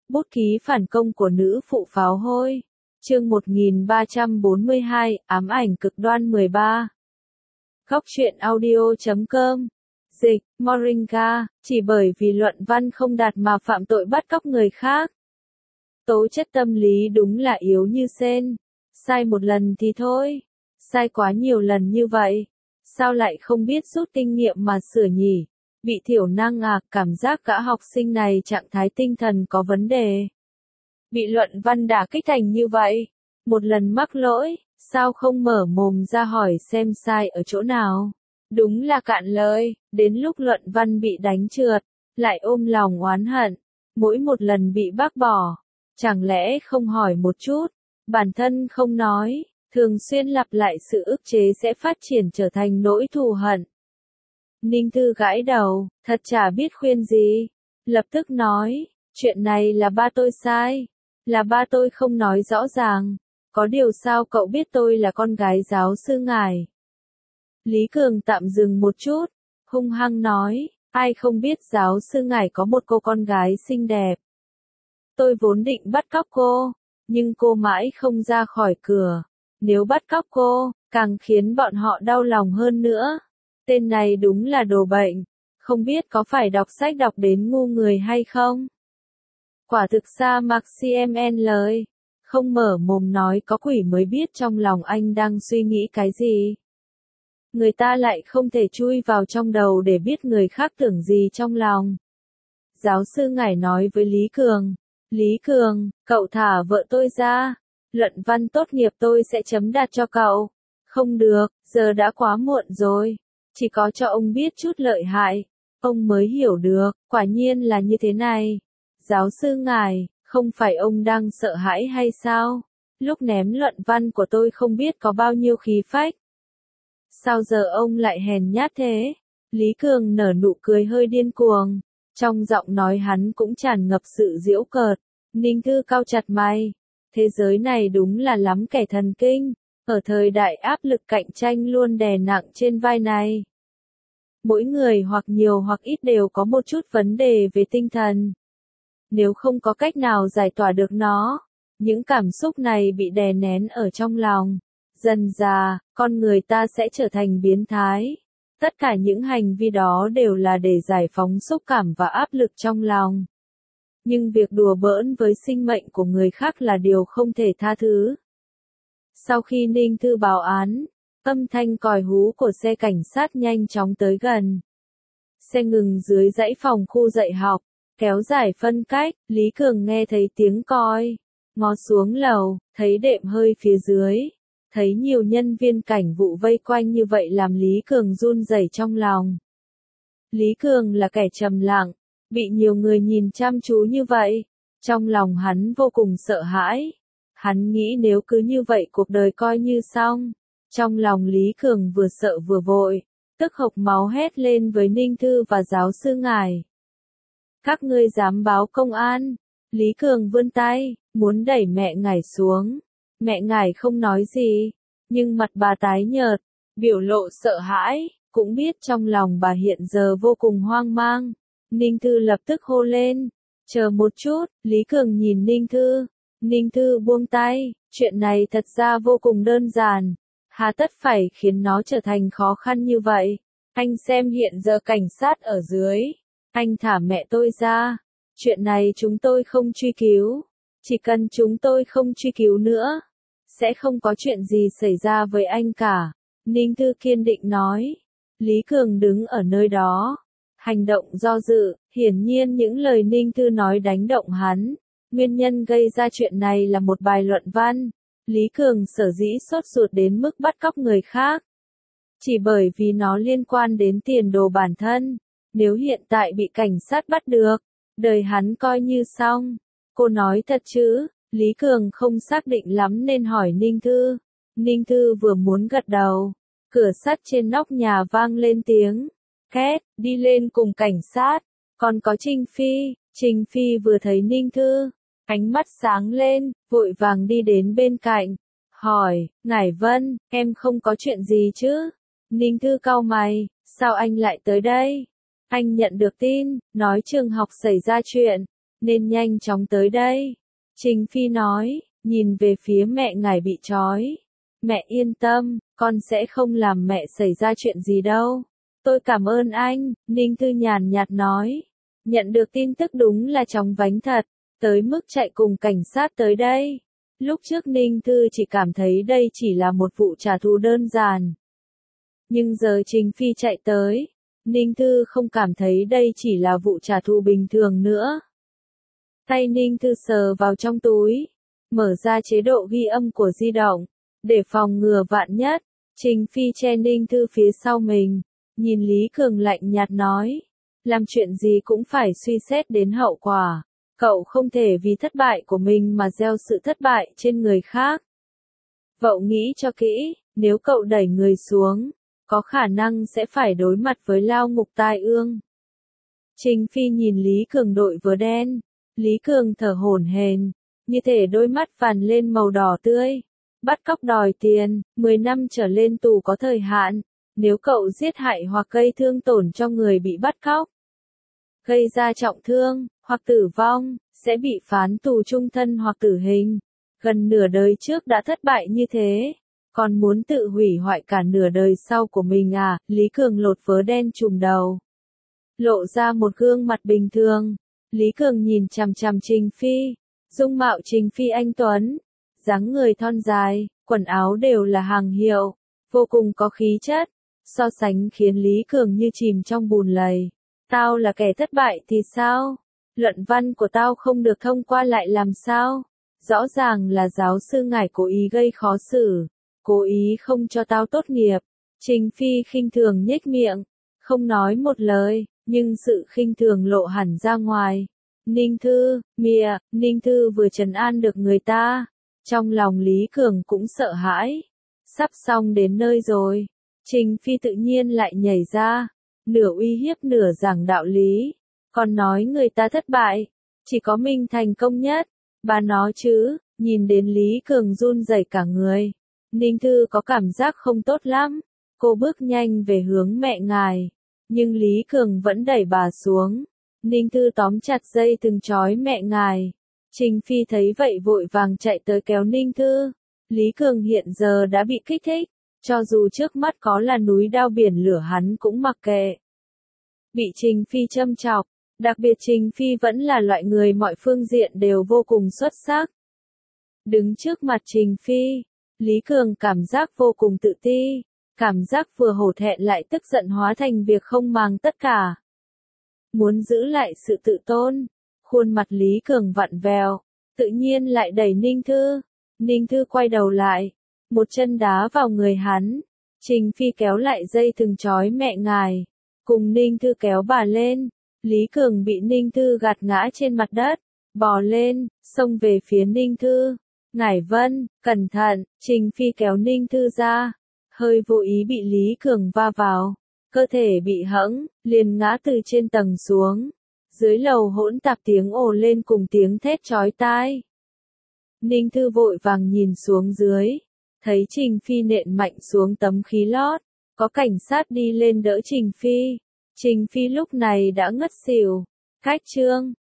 Bút ký phản công của nữ phụ pháo hôi. Chương 1342, ám ảnh cực đoan 13. Góc truyện audio.com. Dịch, Moringa, chỉ bởi vì luận văn không đạt mà phạm tội bắt cóc người khác. Tố chất tâm lý đúng là yếu như sên. Sai một lần thì thôi. Sai quá nhiều lần như vậy. Sao lại không biết rút kinh nghiệm mà sửa nhỉ? Bị thiểu năng à, cảm giác cả học sinh này trạng thái tinh thần có vấn đề. Bị luận văn đả kích thành như vậy. Một lần mắc lỗi, sao không mở mồm ra hỏi xem sai ở chỗ nào? Đúng là cạn lời, đến lúc luận văn bị đánh trượt, lại ôm lòng oán hận. Mỗi một lần bị bác bỏ, chẳng lẽ không hỏi một chút, bản thân không nói, thường xuyên lặp lại sự ức chế sẽ phát triển trở thành nỗi thù hận. Ninh Thư gãi đầu, thật chả biết khuyên gì. Lập tức nói, chuyện này là ba tôi sai. Là ba tôi không nói rõ ràng. Có điều sao cậu biết tôi là con gái giáo sư ngài? Lý Cường tạm dừng một chút, hung hăng nói, ai không biết giáo sư ngài có một cô con gái xinh đẹp. Tôi vốn định bắt cóc cô, nhưng cô mãi không ra khỏi cửa. Nếu bắt cóc cô, càng khiến bọn họ đau lòng hơn nữa. Tên này đúng là đồ bệnh, không biết có phải đọc sách đọc đến ngu người hay không? Quả thực Sa Mạc CMN lời, không mở mồm nói có quỷ mới biết trong lòng anh đang suy nghĩ cái gì. Người ta lại không thể chui vào trong đầu để biết người khác tưởng gì trong lòng. Giáo sư ngài nói với Lý Cường, cậu thả vợ tôi ra, luận văn tốt nghiệp tôi sẽ chấm đạt cho cậu. Không được, giờ đã quá muộn rồi. Chỉ có cho ông biết chút lợi hại, ông mới hiểu được, quả nhiên là như thế này. Giáo sư ngài, không phải ông đang sợ hãi hay sao? Lúc ném luận văn của tôi không biết có bao nhiêu khí phách. Sao giờ ông lại hèn nhát thế? Lý Cường nở nụ cười hơi điên cuồng, trong giọng nói hắn cũng tràn ngập sự giễu cợt. Ninh Thư cau chặt mày, thế giới này đúng là lắm kẻ thần kinh. Ở thời đại áp lực cạnh tranh luôn đè nặng trên vai này. Mỗi người hoặc nhiều hoặc ít đều có một chút vấn đề về tinh thần. Nếu không có cách nào giải tỏa được nó, những cảm xúc này bị đè nén ở trong lòng. Dần dà, con người ta sẽ trở thành biến thái. Tất cả những hành vi đó đều là để giải phóng xúc cảm và áp lực trong lòng. Nhưng việc đùa bỡn với sinh mệnh của người khác là điều không thể tha thứ. Sau khi Ninh Thư báo án, âm thanh còi hú của xe cảnh sát nhanh chóng tới gần. Xe ngừng dưới dãy phòng khu dạy học, kéo dài phân cách, Lý Cường nghe thấy tiếng còi. Ngó xuống lầu, thấy đệm hơi phía dưới. Thấy nhiều nhân viên cảnh vụ vây quanh như vậy làm Lý Cường run rẩy trong lòng. Lý Cường là kẻ trầm lặng, bị nhiều người nhìn chăm chú như vậy. Trong lòng hắn vô cùng sợ hãi. Hắn nghĩ nếu cứ như vậy cuộc đời coi như xong. Trong lòng Lý Cường vừa sợ vừa vội, tức hộc máu hét lên với Ninh Thư và giáo sư ngài. Các ngươi dám báo công an? Lý Cường vươn tay, muốn đẩy mẹ ngài xuống. Mẹ ngài không nói gì, nhưng mặt bà tái nhợt, biểu lộ sợ hãi, cũng biết trong lòng bà hiện giờ vô cùng hoang mang. Ninh Thư lập tức hô lên, chờ một chút, Lý Cường nhìn Ninh Thư. Ninh Thư buông tay, chuyện này thật ra vô cùng đơn giản. Hà tất phải khiến nó trở thành khó khăn như vậy. Anh xem hiện giờ cảnh sát ở dưới. Anh thả mẹ tôi ra. Chuyện này chúng tôi không truy cứu. Chỉ cần chúng tôi không truy cứu nữa, sẽ không có chuyện gì xảy ra với anh cả. Ninh Thư kiên định nói. Lý Cường đứng ở nơi đó. Hành động do dự, hiển nhiên những lời Ninh Thư nói đánh động hắn. Nguyên nhân gây ra chuyện này là một bài luận văn. Lý Cường sở dĩ sốt ruột đến mức bắt cóc người khác. Chỉ bởi vì nó liên quan đến tiền đồ bản thân. Nếu hiện tại bị cảnh sát bắt được, đời hắn coi như xong. Cô nói thật chứ? Lý Cường không xác định lắm nên hỏi Ninh Thư. Ninh Thư vừa muốn gật đầu. Cửa sắt trên nóc nhà vang lên tiếng. Két, đi lên cùng cảnh sát. Còn có Trinh Phi. Trinh Phi vừa thấy Ninh Thư, ánh mắt sáng lên, vội vàng đi đến bên cạnh. Hỏi, Ngải Vân, em không có chuyện gì chứ? Ninh Thư cau mày, sao anh lại tới đây? Anh nhận được tin, nói trường học xảy ra chuyện. nên nhanh chóng tới đây. Trình Phi nói, nhìn về phía mẹ ngài bị trói. Mẹ yên tâm, con sẽ không làm mẹ xảy ra chuyện gì đâu. Tôi cảm ơn anh, Ninh Thư nhàn nhạt nói. Nhận được tin tức đúng là chóng vánh thật, tới mức chạy cùng cảnh sát tới đây. Lúc trước Ninh Thư chỉ cảm thấy đây chỉ là một vụ trả thù đơn giản. Nhưng giờ Trình Phi chạy tới, Ninh Thư không cảm thấy đây chỉ là vụ trả thù bình thường nữa. Tay Ninh Thư sờ vào trong túi, mở ra chế độ ghi âm của di động, để phòng ngừa vạn nhất. Trình Phi che Ninh Thư phía sau mình, nhìn Lý Cường lạnh nhạt nói, làm chuyện gì cũng phải suy xét đến hậu quả. Cậu không thể vì thất bại của mình mà gieo sự thất bại trên người khác. Cậu nghĩ cho kỹ, nếu cậu đẩy người xuống, có khả năng sẽ phải đối mặt với lao ngục tai ương. Trình Phi nhìn Lý Cường đội vớ đen. Lý Cường thở hổn hển, như thể đôi mắt phàn lên màu đỏ tươi. Bắt cóc đòi tiền, 10 năm trở lên tù có thời hạn. Nếu cậu giết hại hoặc gây thương tổn cho người bị bắt cóc, gây ra trọng thương, hoặc tử vong, sẽ bị phán tù chung thân hoặc tử hình. Gần nửa đời trước đã thất bại như thế, còn muốn tự hủy hoại cả nửa đời sau của mình à? Lý Cường lột vớ đen trùm đầu, lộ ra một gương mặt bình thường. Lý Cường nhìn chằm chằm Trình Phi, dung mạo Trình Phi anh tuấn, dáng người thon dài, quần áo đều là hàng hiệu, vô cùng có khí chất, so sánh khiến Lý Cường như chìm trong bùn lầy. Tao là kẻ thất bại thì sao? Luận văn của tao không được thông qua lại làm sao? Rõ ràng là giáo sư ngài cố ý gây khó xử, cố ý không cho tao tốt nghiệp. Trình Phi khinh thường nhếch miệng, không nói một lời, nhưng sự khinh thường lộ hẳn ra ngoài. Ninh Thư, mịa, Ninh Thư vừa trấn an được người ta, trong lòng Lý Cường cũng sợ hãi. Sắp xong đến nơi rồi, Trình Phi tự nhiên lại nhảy ra, nửa uy hiếp nửa giảng đạo lý, còn nói người ta thất bại, chỉ có mình thành công nhất. Bà nó chứ, nhìn đến Lý Cường run rẩy cả người. Ninh Thư có cảm giác không tốt lắm, cô bước nhanh về hướng mẹ ngài, nhưng Lý Cường vẫn đẩy bà xuống. Ninh Thư tóm chặt dây thừng trói mẹ ngài. Trình Phi thấy vậy vội vàng chạy tới kéo Ninh Thư. Lý Cường hiện giờ đã bị kích thích, cho dù trước mắt có là núi đao biển lửa hắn cũng mặc kệ. Bị Trình Phi châm chọc, đặc biệt Trình Phi vẫn là loại người mọi phương diện đều vô cùng xuất sắc. Đứng trước mặt Trình Phi, Lý Cường cảm giác vô cùng tự ti, cảm giác vừa hổ thẹn lại tức giận hóa thành việc không màng tất cả. Muốn giữ lại sự tự tôn, khuôn mặt Lý Cường vặn vẹo, tự nhiên lại đẩy Ninh Thư. Ninh Thư quay đầu lại, một chân đá vào người hắn. Trình Phi kéo lại dây thừng trói mẹ ngài, cùng Ninh Thư kéo bà lên. Lý Cường bị Ninh Thư gạt ngã trên mặt đất, bò lên, xông về phía Ninh Thư. Ngải Vân, cẩn thận. Trình Phi kéo Ninh Thư ra, hơi vô ý bị Lý Cường va vào, cơ thể bị hẫng, liền ngã từ trên tầng xuống. Dưới lầu hỗn tạp tiếng ồ lên cùng tiếng thét chói tai. Ninh Thư vội vàng nhìn xuống dưới, thấy Trình Phi nện mạnh xuống tấm khí lót, có cảnh sát đi lên đỡ Trình Phi. Trình Phi lúc này đã ngất xỉu. Cách chương